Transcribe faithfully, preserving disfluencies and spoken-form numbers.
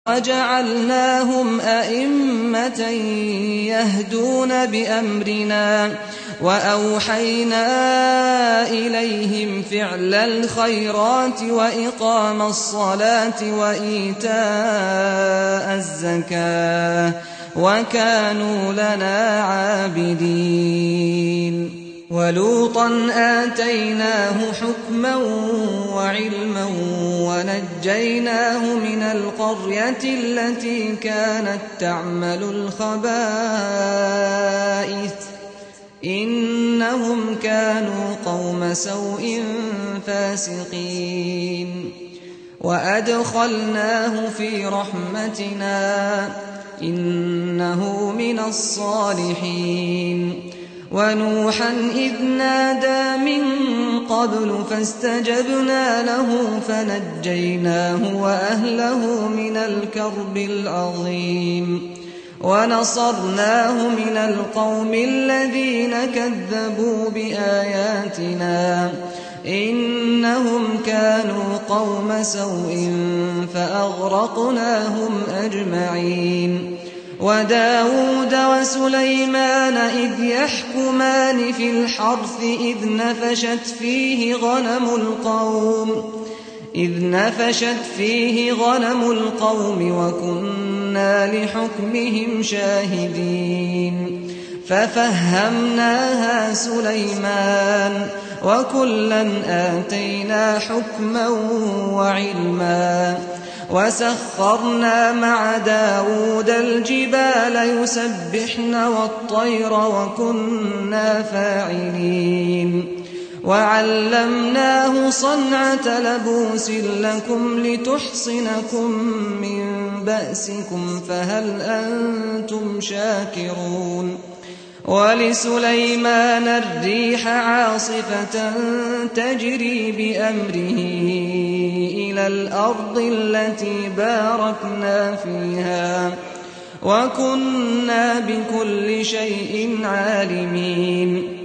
وَجَعَلْنَاهُمْ أَئِمَّةً يَهْدُونَ بِأَمْرِنَا وَأَوْحَيْنَا إِلَيْهِمْ فِعْلَ الْخَيْرَاتِ وَإِقَامَ الصَّلَاةِ وَإِيتَاءَ الزَّكَاةِ وَكَانُوا لَنَا عَابِدِينَ. وَلُوطًا آتَيْنَاهُ حُكْمًا وَعِلْمًا وَنَجَّيْنَاهُ مِنَ الْقَرْيَةِ الَّتِي كَانَتْ تَعْمَلُ الْخَبَائِثَ إِنَّهُمْ كَانُوا قَوْمَ سَوْءٍ فَاسِقِينَ. وَأَدْخَلْنَاهُ فِي رَحْمَتِنَا إِنَّهُ مِنَ الصَّالِحِينَ. وَنُوحًا إِذْ نَادَىٰ مِن قَبْلُ فَاسْتَجَبْنَا لَهُ فَنَجَّيْنَاهُ وَأَهْلَهُ مِنَ الْكَرْبِ الْعَظِيمِ. وَنَصَرْنَاهُ مِنَ الْقَوْمِ الَّذِينَ كَذَّبُوا بِآيَاتِنَا إِنَّهُمْ كَانُوا قَوْمَ سَوْءٍ فَأَغْرَقْنَاهُمْ أَجْمَعِينَ. وَدَاوُودَ وَسُلَيْمَانَ إِذْ يَحْكُمَانِ فِي الْحَرْثِ إِذْ نَفَشَتْ فِيهِ غَنَمُ الْقَوْمِ إِذْ نَفَشَتْ فِيهِ غَنَمُ الْقَوْمِ وَكُنَّا لِحُكْمِهِمْ شَاهِدِينَ. فَفَهَّمْنَاهَا سُلَيْمَانَ وَكُلًّا آتَيْنَا حُكْمًا وَعِلْمًا. وَسَخَّرْنَا مَعَ دَاوُودَ الْجِبَالَ يُسَبِّحْنَ وَالطَّيْرَ وَكُنَّا فَاعِلِينَ. وَعَلَّمْنَاهُ صَنْعَةَ لَبُوسٍ لَّكُمْ لِتُحْصِنَكُم مِّن بَأْسِكُمْ فَهَلْ أَنتُمْ شَاكِرُونَ. وَلِسُلَيْمَانَ الرِّيحَ عَاصِفَةً تَجْرِي بِأَمْرِهِ إِلَى الْأَرْضِ الَّتِي بَارَكْنَا فِيهَا وَكُنَّا بِكُلِّ شَيْءٍ عَالِمِينَ.